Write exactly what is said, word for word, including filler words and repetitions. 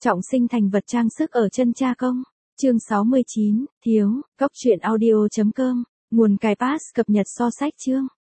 Trọng sinh thành vật trang sức ở chân cha công. Chương sáu mươi chín, thiếu, góc truyện audio chấm com, nguồn cài pass cập nhật so sách chương.